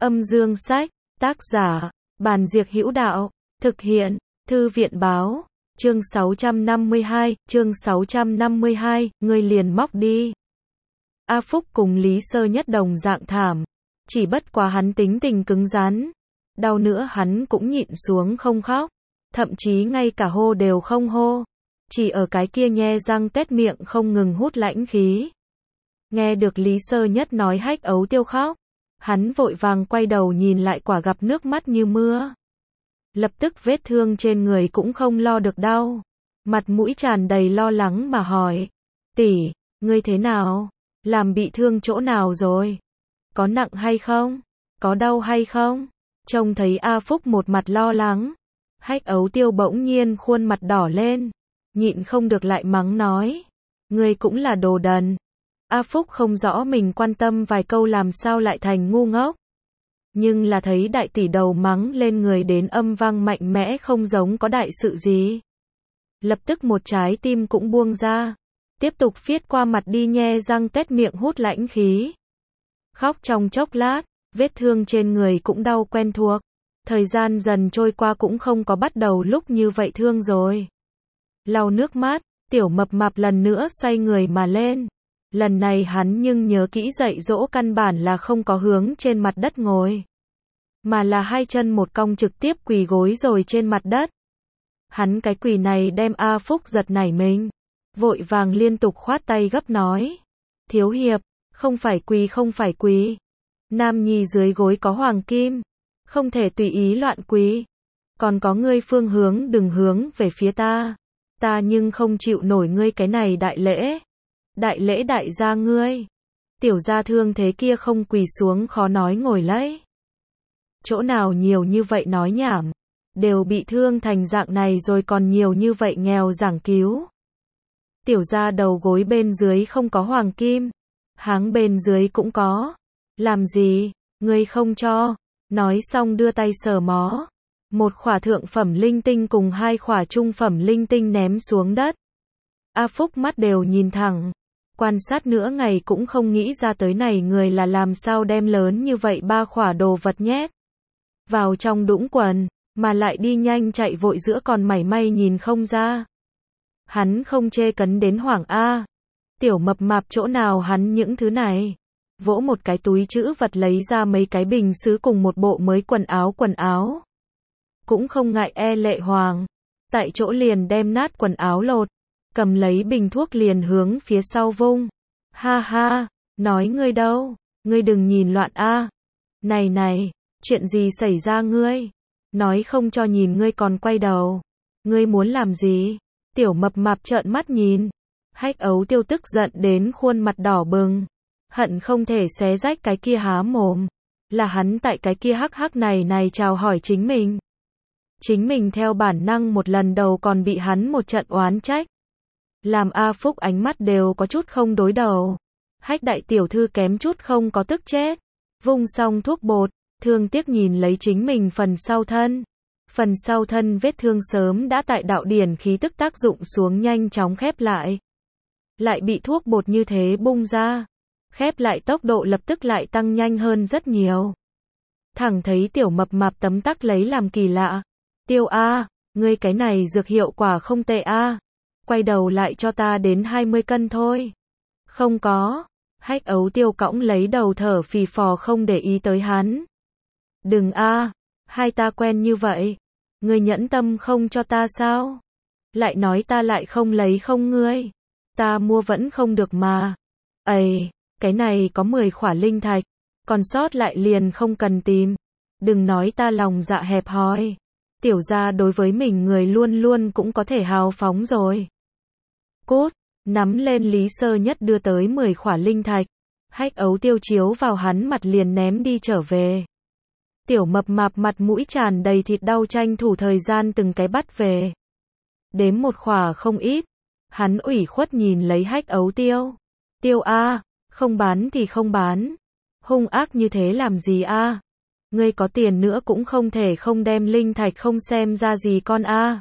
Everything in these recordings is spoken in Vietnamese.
Âm dương sách, tác giả, Bàn Diệc Hữu Đạo, thực hiện, Thư viện báo, chương 652, ngươi liền móc đi. A Phúc cùng Lý Sơ Nhất đồng dạng thảm, chỉ bất quá hắn tính tình cứng rắn, đau nữa hắn cũng nhịn xuống không khóc, thậm chí ngay cả hô đều không hô, chỉ ở cái kia nhe răng tét miệng không ngừng hút lãnh khí. Nghe được Lý Sơ Nhất nói Hách Ấu Tiêu khóc, hắn vội vàng quay đầu nhìn lại quả gặp nước mắt như mưa. Lập tức vết thương trên người cũng không lo được đau, mặt mũi tràn đầy lo lắng mà hỏi, tỷ, ngươi thế nào? Làm bị thương chỗ nào rồi? Có nặng hay không? Có đau hay không? Trông thấy A Phúc một mặt lo lắng, Hách Ấu Tiêu bỗng nhiên khuôn mặt đỏ lên, nhịn không được lại mắng nói, ngươi cũng là đồ đần. A Phúc không rõ mình quan tâm vài câu làm sao lại thành ngu ngốc. Nhưng là thấy đại tỷ đầu mắng lên người đến âm vang mạnh mẽ không giống có đại sự gì. Lập tức một trái tim cũng buông ra, tiếp tục phiết qua mặt đi nhe răng tét miệng hút lãnh khí. Khóc trong chốc lát, vết thương trên người cũng đau quen thuộc. Thời gian dần trôi qua cũng không có bắt đầu lúc như vậy thương rồi. Lau nước mắt, tiểu mập mạp lần nữa xoay người mà lên. Lần này hắn nhưng nhớ kỹ dạy dỗ căn bản là không có hướng trên mặt đất ngồi, mà là hai chân một cong trực tiếp quỳ gối rồi trên mặt đất. Hắn cái quỳ này đem A Phúc giật nảy mình, vội vàng liên tục khoát tay gấp nói, thiếu hiệp, không phải quỳ. Nam nhi dưới gối có hoàng kim, không thể tùy ý loạn quỳ. Còn có ngươi phương hướng đừng hướng về phía ta nhưng không chịu nổi ngươi cái này đại lễ đại gia ngươi. Tiểu gia thương thế kia không quỳ xuống khó nói ngồi lấy. Chỗ nào nhiều như vậy nói nhảm, đều bị thương thành dạng này rồi còn nhiều như vậy nghèo giảng cứu. Tiểu gia đầu gối bên dưới không có hoàng kim, háng bên dưới cũng có. Làm gì, ngươi không cho? Nói xong đưa tay sờ mó. Một khỏa thượng phẩm linh tinh cùng hai khỏa trung phẩm linh tinh ném xuống đất. A Phúc mắt đều nhìn thẳng, quan sát nửa ngày cũng không nghĩ ra tới này người là làm sao đem lớn như vậy ba khỏa đồ vật nhét vào trong đũng quần, mà lại đi nhanh chạy vội giữa còn mảy may nhìn không ra. Hắn không chê cấn đến hoảng A. Tiểu mập mạp chỗ nào hắn những thứ này. Vỗ một cái túi trữ vật lấy ra mấy cái bình sứ cùng một bộ mới quần áo. Cũng không ngại lệ hoàng, tại chỗ liền đem nát quần áo lột, cầm lấy bình thuốc liền hướng phía sau vung. Ha ha, nói ngươi đâu, ngươi đừng nhìn loạn A. Này, chuyện gì xảy ra ngươi? Nói không cho nhìn ngươi còn quay đầu. Ngươi muốn làm gì? Tiểu mập mạp trợn mắt nhìn. Hách Ấu Tiêu tức giận đến khuôn mặt đỏ bừng, hận không thể xé rách cái kia há mồm. Là hắn tại cái kia hắc này chào hỏi chính mình. Chính mình theo bản năng một lần đầu còn bị hắn một trận oán trách. Làm A Phúc ánh mắt đều có chút không đối đầu. Hách đại tiểu thư kém chút không có tức chết. Vung xong thuốc bột, thương tiếc nhìn lấy chính mình phần sau thân. Phần sau thân vết thương sớm đã tại đạo điển khí tức tác dụng xuống nhanh chóng khép lại. Lại bị thuốc bột như thế bung ra. Khép lại tốc độ lập tức lại tăng nhanh hơn rất nhiều. Thẳng thấy tiểu mập mạp tấm tắc lấy làm kỳ lạ. Tiêu A, ngươi cái này dược hiệu quả không tệ A. Quay đầu lại cho ta đến 20 cân thôi. Không có. Hách Ấu Tiêu cõng lấy đầu thở phì phò không để ý tới hắn. Đừng A, hai ta quen như vậy. Ngươi nhẫn tâm không cho ta sao? Lại nói ta lại không lấy không ngươi. Ta mua vẫn không được mà. Ây, cái này có 10 khỏa linh thạch. Còn sót lại liền không cần tìm. Đừng nói ta lòng dạ hẹp hòi. Tiểu gia đối với mình người luôn luôn cũng có thể hào phóng rồi. Cút, nắm lên Lý Sơ Nhất đưa tới 10 khỏa linh thạch. Hách Ấu Tiêu chiếu vào hắn mặt liền ném đi trở về. Tiểu mập mạp mặt mũi tràn đầy thịt đau tranh thủ thời gian từng cái bắt về. Đếm một khỏa không ít. Hắn ủy khuất nhìn lấy Hách Ấu Tiêu. Tiêu A, không bán thì không bán. Hung ác như thế làm gì A? Ngươi có tiền nữa cũng không thể không đem linh thạch không xem ra gì con A.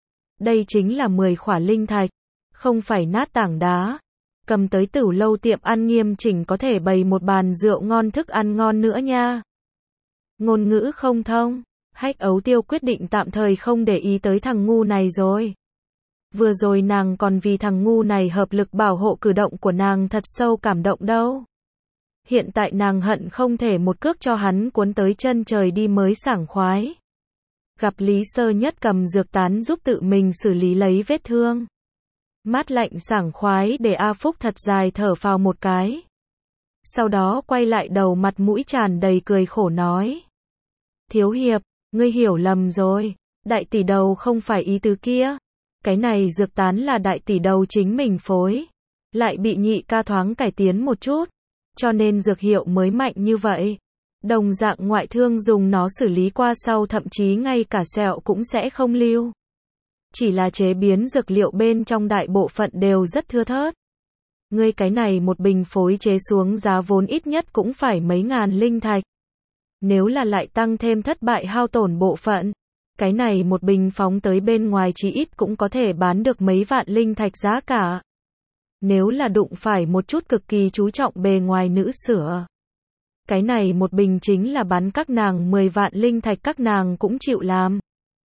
Đây chính là 10 khỏa linh thạch, không phải nát tảng đá. Cầm tới Tửu Lâu tiệm ăn nghiêm chỉnh có thể bày một bàn rượu ngon thức ăn ngon nữa nha. ngôn ngữ không thông. Hách Ấu Tiêu quyết định tạm thời không để ý tới thằng ngu này rồi. Vừa rồi nàng còn vì thằng ngu này hợp lực bảo hộ cử động của nàng thật sâu cảm động đâu. Hiện tại nàng hận không thể một cước cho hắn cuốn tới chân trời đi mới sảng khoái. Gặp Lý Sơ Nhất cầm dược tán giúp tự mình xử lý lấy vết thương. Mát lạnh sảng khoái để A Phúc thật dài thở phào một cái. Sau đó quay lại đầu mặt mũi tràn đầy cười khổ nói. Thiếu hiệp, ngươi hiểu lầm rồi, đại tỷ đầu không phải ý tứ kia. Cái này dược tán là đại tỷ đầu chính mình phối. Lại bị nhị ca thoáng cải tiến một chút. Cho nên dược hiệu mới mạnh như vậy. Đồng dạng ngoại thương dùng nó xử lý qua sau thậm chí ngay cả sẹo cũng sẽ không lưu. Chỉ là chế biến dược liệu bên trong đại bộ phận đều rất thưa thớt. Ngươi cái này một bình phối chế xuống giá vốn ít nhất cũng phải mấy ngàn linh thạch. Nếu là lại tăng thêm thất bại hao tổn bộ phận, cái này một bình phóng tới bên ngoài chỉ ít cũng có thể bán được mấy vạn linh thạch giá cả. Nếu là đụng phải một chút cực kỳ chú trọng bề ngoài nữ sửa, cái này một bình chính là bán các nàng 10 vạn linh thạch các nàng cũng chịu làm.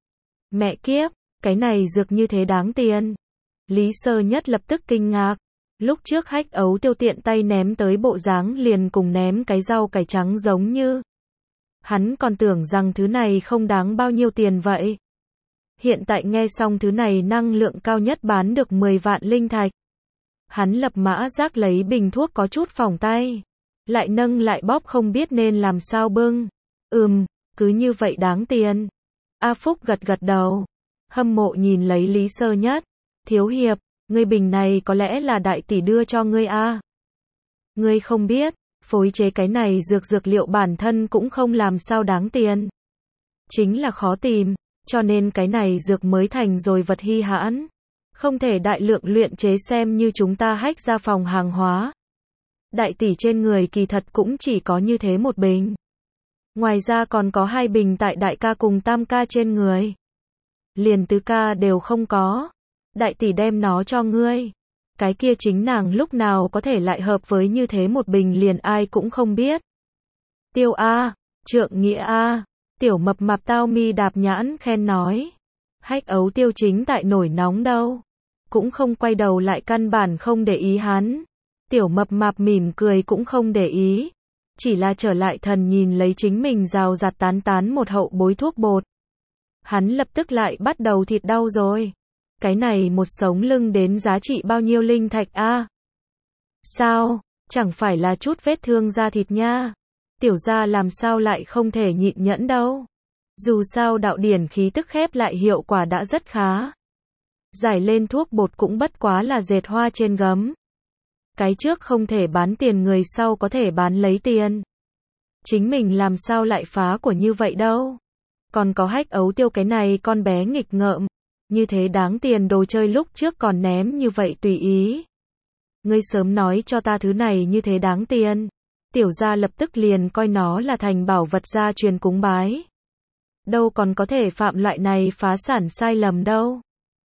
Mẹ kiếp, cái này dược như thế đáng tiền. Lý Sơ Nhất lập tức kinh ngạc. Lúc trước Hách Ấu Tiêu tiện tay ném tới bộ dáng liền cùng ném cái rau cải trắng giống như. Hắn còn tưởng rằng thứ này không đáng bao nhiêu tiền vậy. Hiện tại nghe xong thứ này năng lượng cao nhất bán được 10 vạn linh thạch. Hắn lập mã giác lấy bình thuốc có chút phỏng tay. Lại nâng lại bóp không biết nên làm sao bưng. Cứ như vậy đáng tiền. A Phúc gật gật đầu. Hâm mộ nhìn lấy Lý Sơ Nhất. Thiếu hiệp, ngươi bình này có lẽ là đại tỷ đưa cho ngươi a? Ngươi không biết, phối chế cái này dược liệu bản thân cũng không làm sao đáng tiền. Chính là khó tìm, cho nên cái này dược mới thành rồi vật hi hãn. Không thể đại lượng luyện chế xem như chúng ta hách ra phòng hàng hóa. Đại tỷ trên người kỳ thật cũng chỉ có như thế một bình. Ngoài ra còn có 2 bình tại đại ca cùng tam ca trên người. Liền tứ ca đều không có. Đại tỷ đem nó cho ngươi. Cái kia chính nàng lúc nào có thể lại hợp với như thế một bình liền ai cũng không biết. Tiêu A, trượng nghĩa A, tiểu mập mạp tao mi đạp nhãn khen nói. Hách Ấu Tiêu chính tại nổi nóng đâu. Cũng không quay đầu lại căn bản không để ý hắn. Tiểu mập mạp mỉm cười cũng không để ý. Chỉ là trở lại thần nhìn lấy chính mình rào rạt tán một hậu bối thuốc bột. Hắn lập tức lại bắt đầu thịt đau rồi. Cái này một sống lưng đến giá trị bao nhiêu linh thạch a? Sao, chẳng phải là chút vết thương da thịt nha. Tiểu gia làm sao lại không thể nhịn nhẫn đâu. Dù sao đạo điển khí tức khép lại hiệu quả đã rất khá. Giải lên thuốc bột cũng bất quá là dệt hoa trên gấm. Cái trước không thể bán tiền người sau có thể bán lấy tiền. Chính mình làm sao lại phá của như vậy đâu. Còn có Hách Ấu Tiêu cái này con bé nghịch ngợm. Như thế đáng tiền đồ chơi lúc trước còn ném như vậy tùy ý. Ngươi sớm nói cho ta thứ này như thế đáng tiền. Tiểu gia lập tức liền coi nó là thành bảo vật gia truyền cúng bái. Đâu còn có thể phạm loại này phá sản sai lầm đâu.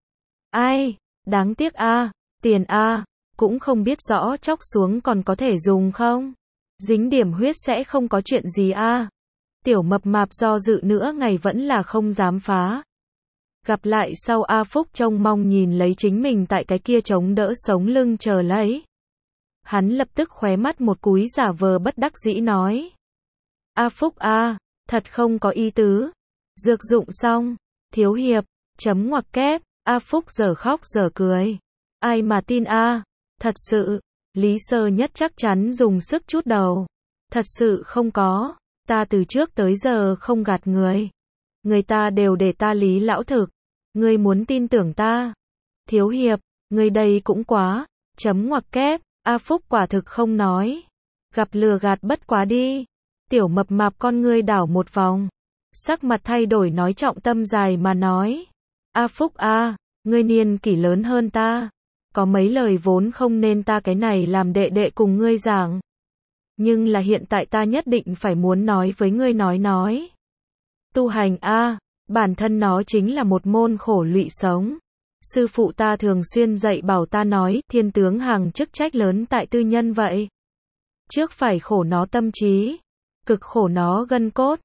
Ai, đáng tiếc a, tiền a, cũng không biết rõ chóc xuống còn có thể dùng không. Dính điểm huyết sẽ không có chuyện gì a. Tiểu mập mạp do dự nữa ngày vẫn là không dám phá. Gặp lại sau A Phúc trông mong nhìn lấy chính mình tại cái kia chống đỡ sống lưng chờ lấy. Hắn lập tức khóe mắt một cúi giả vờ bất đắc dĩ nói. A Phúc a, thật không có ý tứ. Dược dụng xong, thiếu hiệp, chấm ngoặc kép, A Phúc giờ khóc giờ cười. Ai mà tin a, thật sự, Lý Sơ Nhất chắc chắn dùng sức chút đầu. Thật sự không có, ta từ trước tới giờ không gạt người. Người ta đều để ta Lý lão thực. Ngươi muốn tin tưởng ta. Thiếu hiệp, ngươi đây cũng quá. Chấm ngoặc kép, A Phúc quả thực không nói. Gặp lừa gạt bất quá đi. Tiểu mập mạp con ngươi đảo một vòng. Sắc mặt thay đổi nói trọng tâm dài mà nói. A Phúc a, ngươi niên kỷ lớn hơn ta. Có mấy lời vốn không nên ta cái này làm đệ đệ cùng ngươi giảng. Nhưng là hiện tại ta nhất định phải muốn nói với ngươi nói. Tu hành a, bản thân nó chính là một môn khổ lụy sống. Sư phụ ta thường xuyên dạy bảo ta nói, thiên tướng hàng chức trách lớn tại tư nhân vậy. Trước phải khổ nó tâm trí, cực khổ nó gân cốt.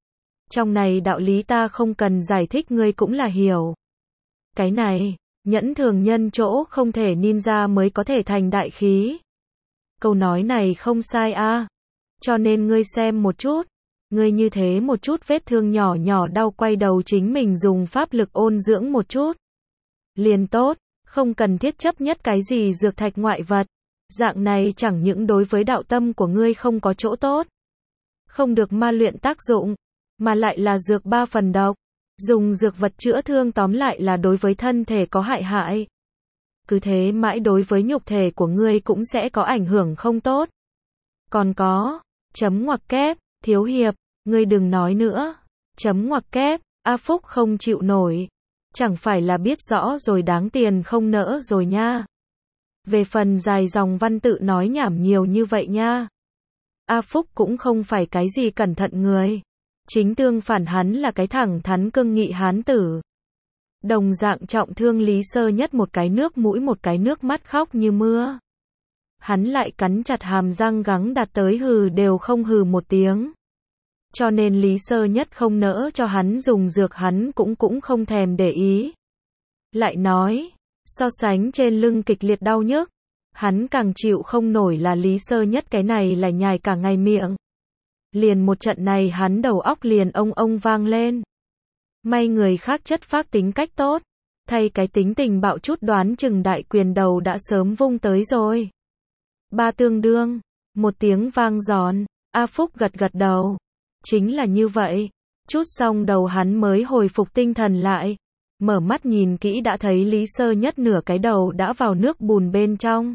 Trong này đạo lý ta không cần giải thích ngươi cũng là hiểu. Cái này, nhẫn thường nhân chỗ không thể ninja mới có thể thành đại khí. Câu nói này không sai a. Cho nên ngươi xem một chút. Ngươi như thế một chút vết thương nhỏ nhỏ đau quay đầu chính mình dùng pháp lực ôn dưỡng một chút. Liền tốt, không cần thiết chấp nhất cái gì dược thạch ngoại vật. Dạng này chẳng những đối với đạo tâm của ngươi không có chỗ tốt. Không được ma luyện tác dụng, mà lại là dược 3 phần độc. Dùng dược vật chữa thương tóm lại là đối với thân thể có hại hại. Cứ thế mãi đối với nhục thể của ngươi cũng sẽ có ảnh hưởng không tốt. Còn có, chấm ngoặc kép, thiếu hiệp, ngươi đừng nói nữa. Chấm ngoặc kép, A Phúc không chịu nổi. Chẳng phải là biết rõ rồi đáng tiền không nỡ rồi nha. Về phần dài dòng văn tự nói nhảm nhiều như vậy nha. A Phúc cũng không phải cái gì cẩn thận người. Chính tương phản hắn là cái thẳng thắn cương nghị hán tử. Đồng dạng trọng thương Lý Sơ Nhất một cái nước mũi một cái nước mắt khóc như mưa. Hắn lại cắn chặt hàm răng gắng đạt tới hừ đều không hừ một tiếng. Cho nên Lý Sơ Nhất không nỡ cho hắn dùng dược hắn cũng không thèm để ý. Lại nói, so sánh trên lưng kịch liệt đau nhức, hắn càng chịu không nổi là Lý Sơ Nhất cái này là nhài cả ngày miệng. Liền một trận này hắn đầu óc liền ông vang lên. May người khác chất phác tính cách tốt, thay cái tính tình bạo chút đoán chừng đại quyền đầu đã sớm vung tới rồi. Ba tương đương, một tiếng vang giòn, A Phúc gật gật đầu. Chính là như vậy, chút xong đầu hắn mới hồi phục tinh thần lại. Mở mắt nhìn kỹ đã thấy Lý Sơ Nhất nửa cái đầu đã vào nước bùn bên trong.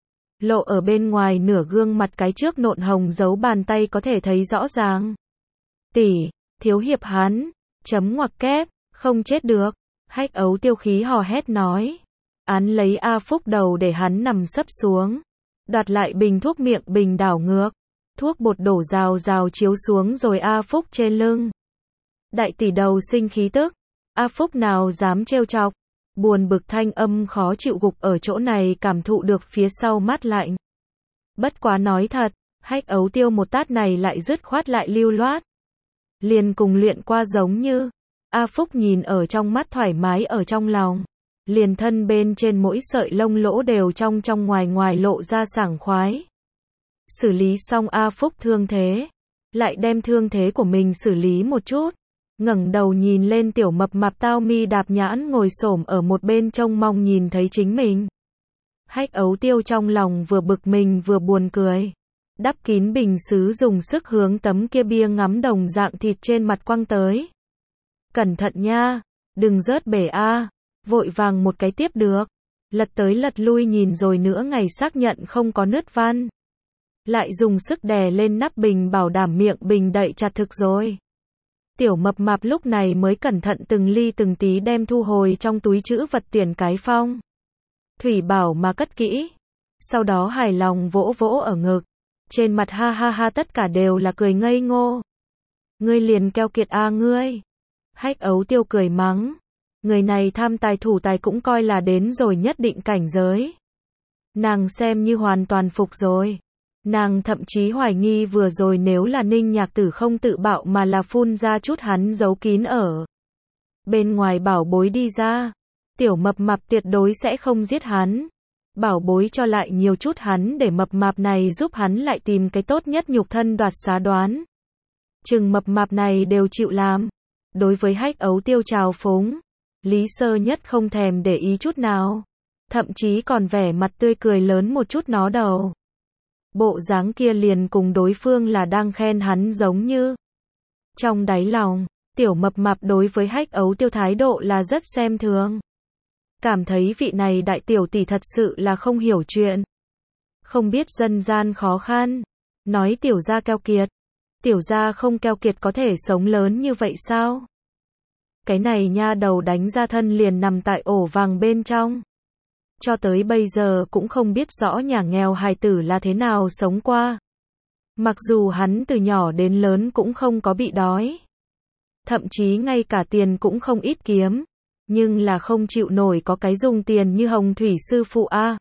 Lộ ở bên ngoài nửa gương mặt cái trước nộn hồng dấu bàn tay có thể thấy rõ ràng. Tỷ, thiếu hiệp hắn, chấm ngoặc kép, không chết được. Hách Ấu Tiêu khí hò hét nói. Án lấy A Phúc đầu để hắn nằm sấp xuống. Đoạt lại bình thuốc miệng bình đảo ngược. Thuốc bột đổ rào rào chiếu xuống rồi A Phúc trên lưng. Đại tỷ đầu sinh khí tức. A Phúc nào dám trêu chọc. Buồn bực thanh âm khó chịu gục ở chỗ này cảm thụ được phía sau mát lạnh. Bất quá nói thật, Hách Ấu Tiêu một tát này lại dứt khoát lại lưu loát. Liền cùng luyện qua giống như. A Phúc nhìn ở trong mắt thoải mái ở trong lòng. Liền thân bên trên mỗi sợi lông lỗ đều trong ngoài ngoài lộ ra sảng khoái. Xử lý xong A Phúc thương thế. Lại đem thương thế của mình xử lý một chút. Ngẩng đầu nhìn lên tiểu mập mạp tao mi đạp nhãn ngồi xổm ở một bên trông mong nhìn thấy chính mình. Hách Ấu Tiêu trong lòng vừa bực mình vừa buồn cười. Đắp kín bình sứ dùng sức hướng tấm kia bia ngắm đồng dạng thịt trên mặt quăng tới. Cẩn thận nha, đừng rớt bể a. Vội vàng một cái tiếp được. Lật tới lật lui nhìn rồi nữa ngày xác nhận không có nứt van. Lại dùng sức đè lên nắp bình bảo đảm miệng bình đậy chặt thực rồi. Tiểu mập mạp lúc này mới cẩn thận từng ly từng tí đem thu hồi trong túi trữ vật tiền cái phong. Thủy bảo mà cất kỹ. Sau đó hài lòng vỗ vỗ ở ngực. Trên mặt ha ha ha tất cả đều là cười ngây ngô. Ngươi liền keo kiệt a ngươi. Hách Ấu Tiêu cười mắng. Người này tham tài thủ tài cũng coi là đến rồi nhất định cảnh giới. Nàng xem như hoàn toàn phục rồi. Nàng thậm chí hoài nghi vừa rồi nếu là Ninh Nhạc Tử không tự bạo mà là phun ra chút hắn giấu kín ở bên ngoài bảo bối đi ra. Tiểu mập mạp tuyệt đối sẽ không giết hắn. Bảo bối cho lại nhiều chút hắn để mập mạp này giúp hắn lại tìm cái tốt nhất nhục thân đoạt xá đoán. Chừng mập mạp này đều chịu làm. Đối với Hách Ấu Tiêu trào phúng, Lý Sơ Nhất không thèm để ý chút nào. Thậm chí còn vẻ mặt tươi cười lớn một chút nó đầu. Bộ dáng kia liền cùng đối phương là đang khen hắn giống như. Trong đáy lòng, tiểu mập mạp đối với Hách Ấu Tiêu thái độ là rất xem thường. Cảm thấy vị này đại tiểu tỷ thật sự là không hiểu chuyện. Không biết dân gian khó khăn. Nói tiểu gia keo kiệt. Tiểu gia không keo kiệt có thể sống lớn như vậy sao? Cái này nha đầu đánh ra thân liền nằm tại ổ vàng bên trong. Cho tới bây giờ cũng không biết rõ nhà nghèo hài tử là thế nào sống qua. Mặc dù hắn từ nhỏ đến lớn cũng không có bị đói. Thậm chí ngay cả tiền cũng không ít kiếm. Nhưng là không chịu nổi có cái dùng tiền như Hồng Thủy sư phụ a.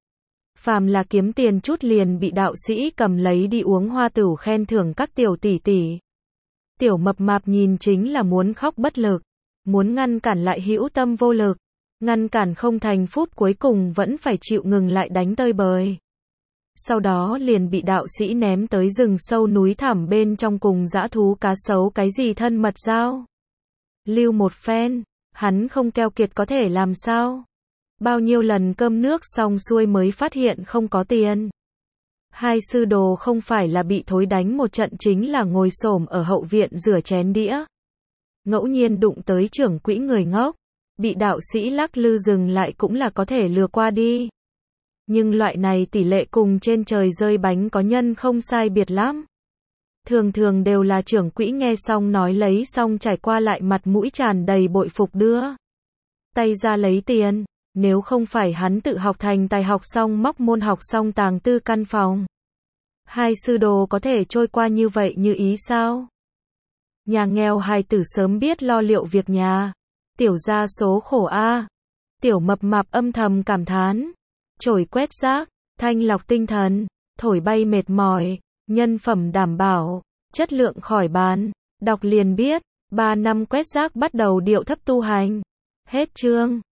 Phàm là kiếm tiền chút liền bị đạo sĩ cầm lấy đi uống hoa tửu khen thưởng các tiểu tỷ tỷ. Tiểu mập mạp nhìn chính là muốn khóc bất lực, muốn ngăn cản lại hữu tâm vô lực, ngăn cản không thành, phút cuối cùng vẫn phải chịu ngừng lại đánh tơi bời. Sau đó liền bị đạo sĩ ném tới rừng sâu núi thẳm bên trong cùng dã thú cá sấu cái gì thân mật giao. Lưu một phen, hắn không keo kiệt có thể làm sao? Bao nhiêu lần cơm nước xong xuôi mới phát hiện không có tiền. Hai sư đồ không phải là bị thối đánh một trận chính là ngồi xổm ở hậu viện rửa chén đĩa. Ngẫu nhiên đụng tới trưởng quỹ người ngốc, bị đạo sĩ lắc lư dừng lại cũng là có thể lừa qua đi. Nhưng loại này tỷ lệ cùng trên trời rơi bánh có nhân không sai biệt lắm. Thường thường đều là trưởng quỹ nghe xong nói lấy xong trải qua lại mặt mũi tràn đầy bội phục đưa tay ra lấy tiền. Nếu không phải hắn tự học thành tài, học xong móc môn, học xong tàng tư căn phòng, hai sư đồ có thể trôi qua như vậy như ý sao? Nhà nghèo hài tử sớm biết lo liệu việc nhà, tiểu gia số khổ a. Tiểu mập mạp âm thầm cảm thán. Chổi quét rác, thanh lọc tinh thần, thổi bay mệt mỏi, nhân phẩm đảm bảo, chất lượng khỏi bàn. Đọc liền biết, 3 năm quét rác bắt đầu điệu thấp tu hành. Hết chương.